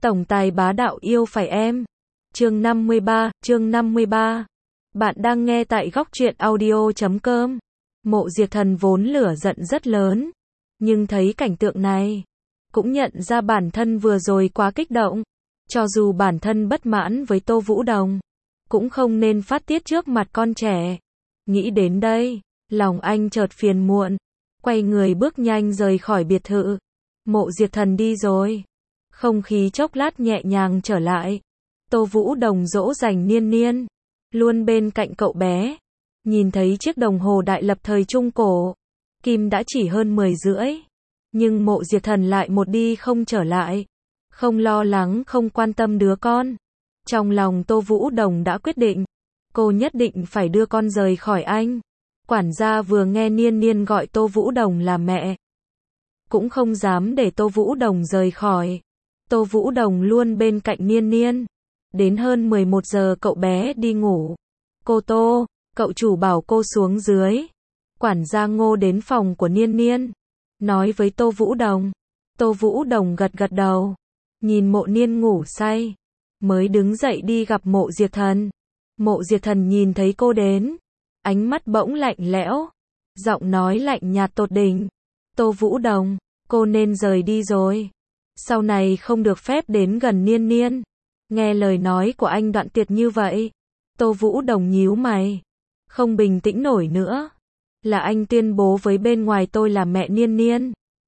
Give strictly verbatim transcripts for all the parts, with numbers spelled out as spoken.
Tổng tài bá đạo yêu phải em. Chương năm mươi ba, chương năm mươi ba. Bạn đang nghe tại góc truyện audio chấm com. Mộ Diệp Thần vốn lửa giận rất lớn, nhưng thấy cảnh tượng này, cũng nhận ra bản thân vừa rồi quá kích động. Cho dù bản thân bất mãn với Tô Vũ Đồng, cũng không nên phát tiết trước mặt con trẻ. Nghĩ đến đây, lòng anh chợt phiền muộn, quay người bước nhanh rời khỏi biệt thự. Mộ Diệp Thần đi rồi. Không khí chốc lát nhẹ nhàng trở lại. Tô Vũ Đồng dỗ dành Niên Niên, luôn bên cạnh cậu bé. Nhìn thấy chiếc đồng hồ đại lập thời Trung Cổ, kim đã chỉ hơn mười rưỡi. Nhưng Mộ Diệp Thần lại một đi không trở lại. Không lo lắng, không quan tâm đứa con. Trong lòng Tô Vũ Đồng đã quyết định, cô nhất định phải đưa con rời khỏi anh. Quản gia vừa nghe Niên Niên gọi Tô Vũ Đồng là mẹ, cũng không dám để Tô Vũ Đồng rời khỏi. Tô Vũ Đồng luôn bên cạnh Niên Niên. Đến hơn mười một giờ cậu bé đi ngủ. Cô Tô, cậu chủ bảo cô xuống dưới. Quản gia Ngô đến phòng của Niên Niên, nói với Tô Vũ Đồng. Tô Vũ Đồng gật gật đầu, nhìn Mộ Niên ngủ say, mới đứng dậy đi gặp Mộ Diệp Thần. Mộ Diệp Thần nhìn thấy cô đến, ánh mắt bỗng lạnh lẽo, giọng nói lạnh nhạt tột đỉnh. Tô Vũ Đồng, cô nên rời đi rồi. Sau này không được phép đến gần Niên Niên. Nghe lời nói của anh đoạn tuyệt như vậy, Tô Vũ Đồng nhíu mày, không bình tĩnh nổi nữa. Là anh tuyên bố với bên ngoài tôi là mẹ Niên Niên.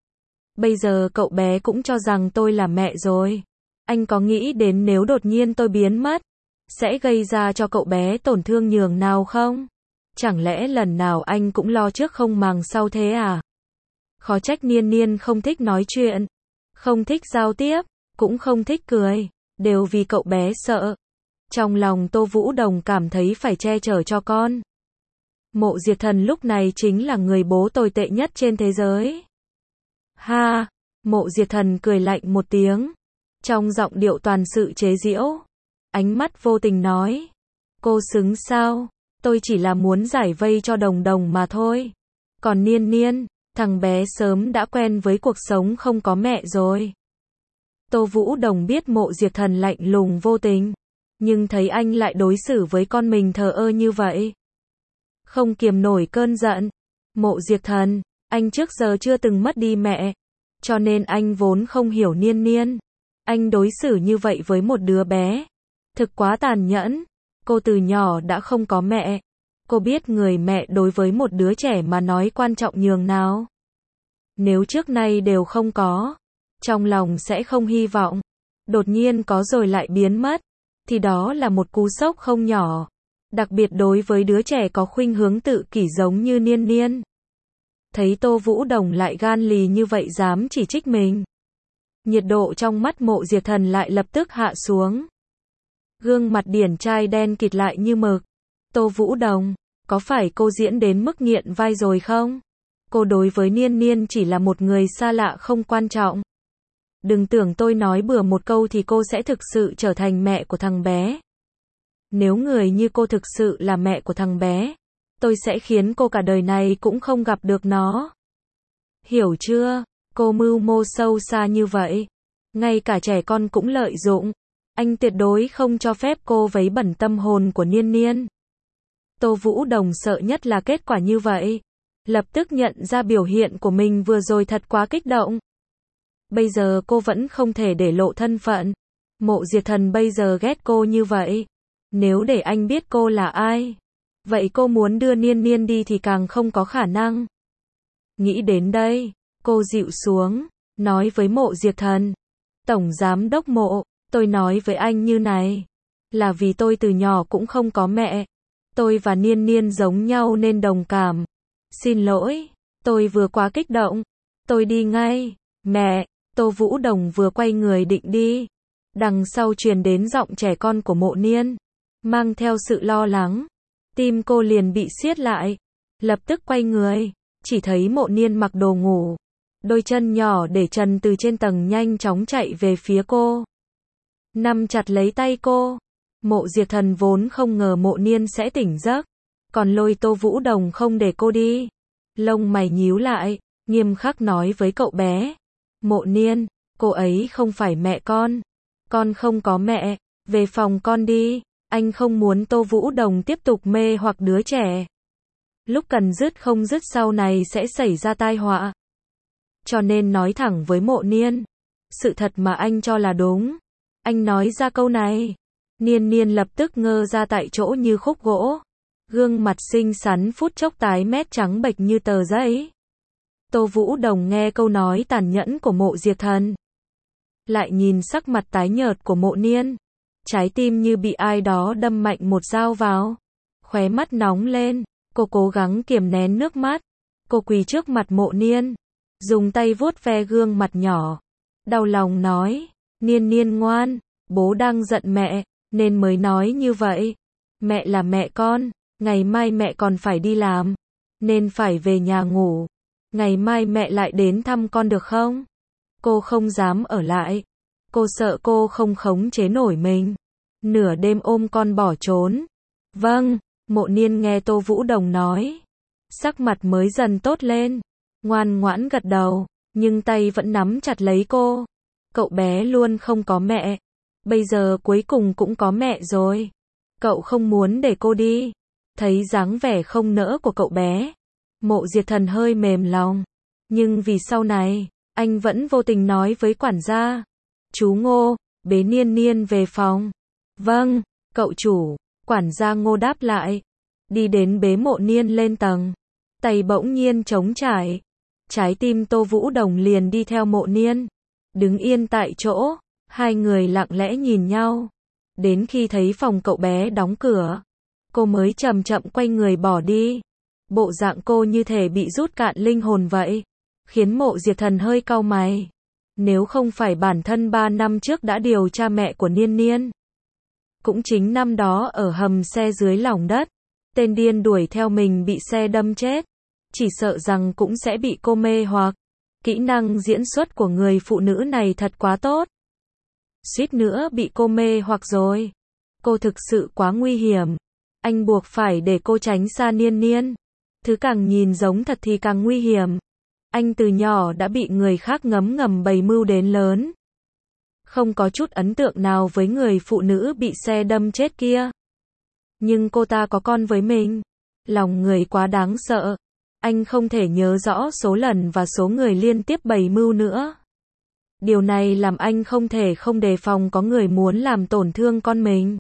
Bây giờ cậu bé cũng cho rằng tôi là mẹ rồi. Anh có nghĩ đến nếu đột nhiên tôi biến mất, sẽ gây ra cho cậu bé tổn thương nhường nào không? Chẳng lẽ lần nào anh cũng lo trước không màng sau thế à? Khó trách Niên Niên không thích nói chuyện, không thích giao tiếp, cũng không thích cười, đều vì cậu bé sợ. Trong lòng Tô Vũ Đồng cảm thấy phải che chở cho con. Mộ Diệp Thần lúc này chính là người bố tồi tệ nhất trên thế giới. Ha, Mộ Diệp Thần cười lạnh một tiếng, trong giọng điệu toàn sự chế giễu. Ánh mắt vô tình nói, cô xứng sao, tôi chỉ là muốn giải vây cho Đồng Đồng mà thôi. Còn Niên Niên, thằng bé sớm đã quen với cuộc sống không có mẹ rồi. Tô Vũ Đồng biết Mộ Diệp Thần lạnh lùng vô tình, nhưng thấy anh lại đối xử với con mình thờ ơ như vậy, không kiềm nổi cơn giận. Mộ Diệp Thần, anh trước giờ chưa từng mất đi mẹ, cho nên anh vốn không hiểu Niên Niên. Anh đối xử như vậy với một đứa bé, thực quá tàn nhẫn. Cô từ nhỏ đã không có mẹ. Cô biết người mẹ đối với một đứa trẻ mà nói quan trọng nhường nào. Nếu trước nay đều không có, trong lòng sẽ không hy vọng. Đột nhiên có rồi lại biến mất, thì đó là một cú sốc không nhỏ. Đặc biệt đối với đứa trẻ có khuynh hướng tự kỷ giống như Niên Niên. Thấy Tô Vũ Đồng lại gan lì như vậy dám chỉ trích mình, nhiệt độ trong mắt Mộ Diệp Thần lại lập tức hạ xuống. Gương mặt điển trai đen kịt lại như mực. Tô Vũ Đồng, có phải cô diễn đến mức nghiện vai rồi không? Cô đối với Niên Niên chỉ là một người xa lạ không quan trọng. Đừng tưởng tôi nói bừa một câu thì cô sẽ thực sự trở thành mẹ của thằng bé. Nếu người như cô thực sự là mẹ của thằng bé, tôi sẽ khiến cô cả đời này cũng không gặp được nó. Hiểu chưa? Cô mưu mô sâu xa như vậy, ngay cả trẻ con cũng lợi dụng. Anh tuyệt đối không cho phép cô vấy bẩn tâm hồn của Niên Niên. Tô Vũ Đồng sợ nhất là kết quả như vậy. Lập tức nhận ra biểu hiện của mình vừa rồi thật quá kích động. Bây giờ cô vẫn không thể để lộ thân phận. Mộ Diệp Thần bây giờ ghét cô như vậy. Nếu để anh biết cô là ai, vậy cô muốn đưa Niên Niên đi thì càng không có khả năng. Nghĩ đến đây, cô dịu xuống, nói với Mộ Diệp Thần. Tổng giám đốc Mộ, tôi nói với anh như này, là vì tôi từ nhỏ cũng không có mẹ. Tôi và Niên Niên giống nhau nên đồng cảm. Xin lỗi, tôi vừa quá kích động. Tôi đi ngay. Mẹ. Tô Vũ Đồng vừa quay người định đi, đằng sau truyền đến giọng trẻ con của Mộ Niên, mang theo sự lo lắng. Tim cô liền bị siết lại, lập tức quay người, chỉ thấy Mộ Niên mặc đồ ngủ, đôi chân nhỏ để trần từ trên tầng nhanh chóng chạy về phía cô, nắm chặt lấy tay cô. Mộ Diệp Thần vốn không ngờ Mộ Niên sẽ tỉnh giấc, còn lôi Tô Vũ Đồng không để cô đi. Lông mày nhíu lại, nghiêm khắc nói với cậu bé. Mộ Niên, cô ấy không phải mẹ con. Con không có mẹ, về phòng con đi. Anh không muốn Tô Vũ Đồng tiếp tục mê hoặc đứa trẻ. Lúc cần dứt không dứt sau này sẽ xảy ra tai họa. Cho nên nói thẳng với Mộ Niên. Sự thật mà anh cho là đúng. Anh nói ra câu này. Niên Niên lập tức ngơ ra tại chỗ như khúc gỗ. Gương mặt xinh xắn phút chốc tái mét trắng bệch như tờ giấy. Tô Vũ Đồng nghe câu nói tàn nhẫn của Mộ Diệp Thần. Lại nhìn sắc mặt tái nhợt của Mộ Niên. Trái tim như bị ai đó đâm mạnh một dao vào. Khóe mắt nóng lên. Cô cố gắng kiềm nén nước mắt. Cô quỳ trước mặt Mộ Niên. Dùng tay vuốt ve gương mặt nhỏ. Đau lòng nói. Niên Niên ngoan. Bố đang giận mẹ. Nên mới nói như vậy. Mẹ là mẹ con. Ngày mai mẹ còn phải đi làm. Nên phải về nhà ngủ. Ngày mai mẹ lại đến thăm con được không? Cô không dám ở lại. Cô sợ cô không khống chế nổi mình. Nửa đêm ôm con bỏ trốn. Vâng, Mộ Niên nghe Tô Vũ Đồng nói. Sắc mặt mới dần tốt lên. Ngoan ngoãn gật đầu. Nhưng tay vẫn nắm chặt lấy cô. Cậu bé luôn không có mẹ. Bây giờ cuối cùng cũng có mẹ rồi. Cậu không muốn để cô đi. Thấy dáng vẻ không nỡ của cậu bé. Mộ Diệp Thần hơi mềm lòng. Nhưng vì sau này, anh vẫn vô tình nói với quản gia. Chú Ngô, bế Niên Niên về phòng. Vâng, cậu chủ. Quản gia Ngô đáp lại. Đi đến bế Mộ Niên lên tầng. Tay bỗng nhiên trống trải. Trái tim Tô Vũ Đồng liền đi theo Mộ Niên. Đứng yên tại chỗ. Hai người lặng lẽ nhìn nhau. Đến khi thấy phòng cậu bé đóng cửa. Cô mới chậm chậm quay người bỏ đi. Bộ dạng cô như thể bị rút cạn linh hồn vậy. Khiến Mộ Diệp Thần hơi cau mày. Nếu không phải bản thân ba năm trước đã điều tra mẹ của Niên Niên. Cũng chính năm đó ở hầm xe dưới lòng đất. Tên điên đuổi theo mình bị xe đâm chết. Chỉ sợ rằng cũng sẽ bị cô mê hoặc. Kỹ năng diễn xuất của người phụ nữ này thật quá tốt. Suýt nữa bị cô mê hoặc rồi. Cô thực sự quá nguy hiểm. Anh buộc phải để cô tránh xa Niên Niên. Thứ càng nhìn giống thật thì càng nguy hiểm. Anh từ nhỏ đã bị người khác ngấm ngầm bày mưu đến lớn. Không có chút ấn tượng nào với người phụ nữ bị xe đâm chết kia. Nhưng cô ta có con với mình. Lòng người quá đáng sợ. Anh không thể nhớ rõ số lần và số người liên tiếp bày mưu nữa. Điều này làm anh không thể không đề phòng có người muốn làm tổn thương con mình.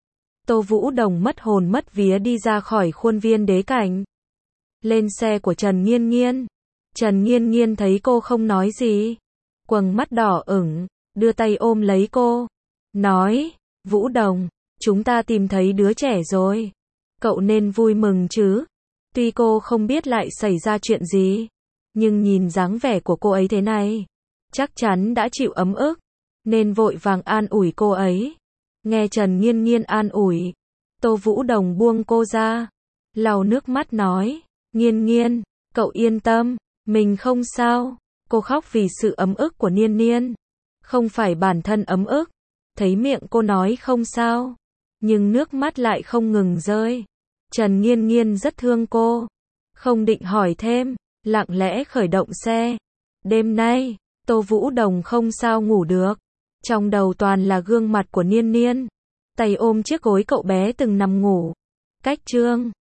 Tô Vũ Đồng mất hồn mất vía đi ra khỏi khuôn viên đế cảnh. Lên xe của Trần Nghiên Nghiên. Trần Nghiên Nghiên thấy cô không nói gì. Quầng mắt đỏ ửng, đưa tay ôm lấy cô. Nói, Vũ Đồng, chúng ta tìm thấy đứa trẻ rồi. Cậu nên vui mừng chứ. Tuy cô không biết lại xảy ra chuyện gì. Nhưng nhìn dáng vẻ của cô ấy thế này. Chắc chắn đã chịu ấm ức. Nên vội vàng an ủi cô ấy. Nghe Trần Nghiên Nghiên an ủi. Tô Vũ Đồng buông cô ra. Lau nước mắt nói. Nghiên Nghiên, cậu yên tâm. Mình không sao. Cô khóc vì sự ấm ức của Niên Niên. Không phải bản thân ấm ức. Thấy miệng cô nói không sao. Nhưng nước mắt lại không ngừng rơi. Trần Nghiên Nghiên rất thương cô. Không định hỏi thêm. Lặng lẽ khởi động xe. Đêm nay, Tô Vũ Đồng không sao ngủ được. Trong đầu toàn là gương mặt của Niên Niên. Tay ôm chiếc gối cậu bé từng nằm ngủ. Cách chương